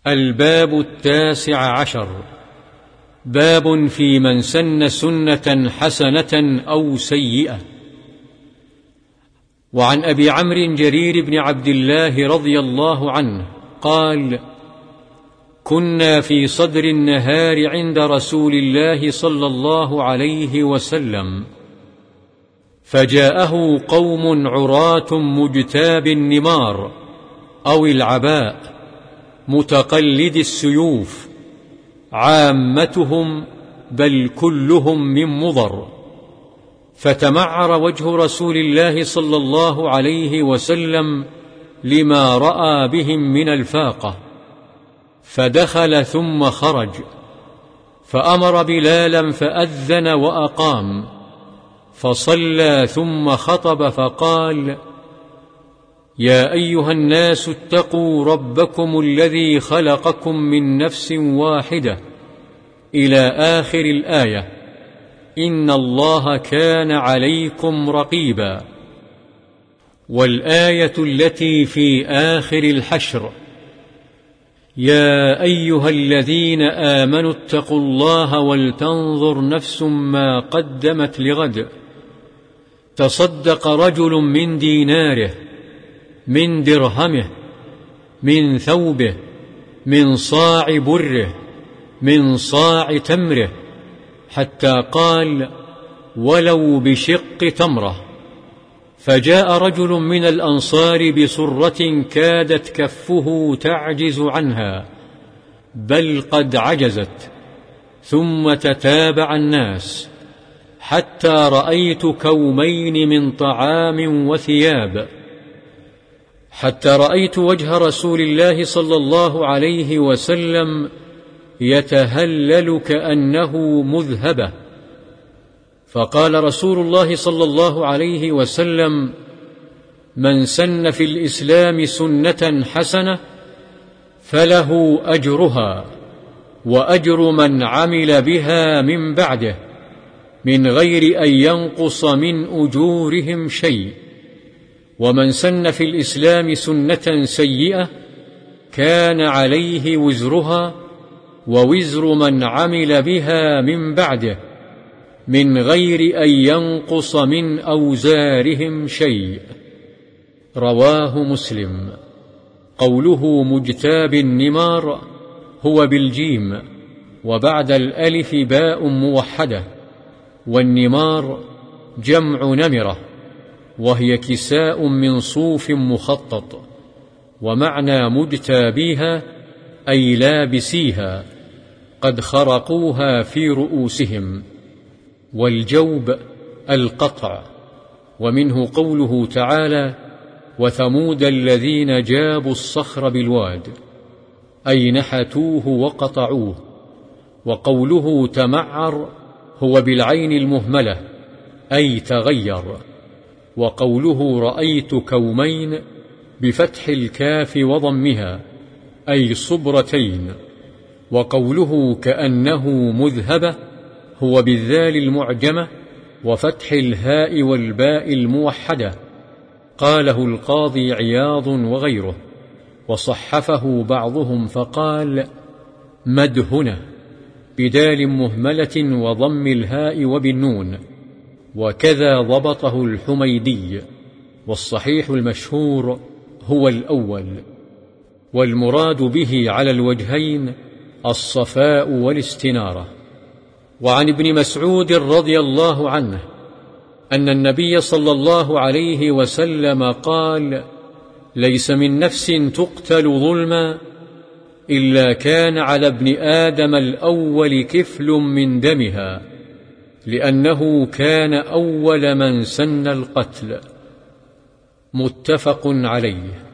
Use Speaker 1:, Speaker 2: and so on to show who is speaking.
Speaker 1: الباب 19. باب في من سن سنة حسنة أو سيئة. وعن أبي عمرو جرير بن عبد الله رضي الله عنه قال: كنا في صدر النهار عند رسول الله صلى الله عليه وسلم، فجاءه قوم عراة مجتاب النمار أو العباء متقلد السيوف، عامتهم بل كلهم من مضر، فتمعر وجه رسول الله صلى الله عليه وسلم لما رأى بهم من الفاقة، فدخل ثم خرج، فأمر بلالا فأذن وأقام، فصلى ثم خطب فقال: يا أيها الناس اتقوا ربكم الذي خلقكم من نفس واحدة إلى آخر الآية، إن الله كان عليكم رقيبا. والآية التي في آخر الحشر: يا أيها الذين آمنوا اتقوا الله ولتنظر نفس ما قدمت لغد، تصدق رجل من ديناره، من درهمه، من ثوبه، من صاع بره، من صاع تمره، حتى قال: ولو بشق تمرة. فجاء رجل من الأنصار بسرة كادت كفه تعجز عنها، بل قد عجزت، ثم تتابع الناس حتى رأيت كومين من طعام وثياب، حتى رأيت وجه رسول الله صلى الله عليه وسلم يتهلل كأنه مذهبة. فقال رسول الله صلى الله عليه وسلم: من سن في الإسلام سنة حسنة فله أجرها وأجر من عمل بها من بعده، من غير أن ينقص من أجورهم شيء. ومن سن في الإسلام سنة سيئة كان عليه وزرها ووزر من عمل بها من بعده، من غير أن ينقص من أوزارهم شيء. رواه مسلم. قوله مجتاب النمار هو بالجيم، وبعد الألف باء موحدة، والنمار جمع نمرة، وهي كساء من صوف مخطط. ومعنى مجتابيها أي لابسيها، قد خرقوها في رؤوسهم. والجوب القطع. ومنه قوله تعالى: وثمود الذين جابوا الصخر بالواد، أي نحتوه وقطعوه. وقوله تمعر هو بالعين المهملة، أي تغير. وقوله رأيت كومين بفتح الكاف وضمها، أي صبرتين. وقوله كأنه مذهبة هو بالذال المعجمة وفتح الهاء والباء الموحدة. قاله القاضي عياض وغيره، وصحفه بعضهم فقال: مدهنة بدال مهملة وضم الهاء وبالنون. وكذا ضبطه الحميدي، والصحيح المشهور هو الأول. والمراد به على الوجهين الصفاء والاستنارة. وعن ابن مسعود رضي الله عنه أن النبي صلى الله عليه وسلم قال: ليس من نفس تقتل ظلما إلا كان على ابن آدم الأول كفل من دمها، لأنه كان أول من سن القتل. متفق عليه.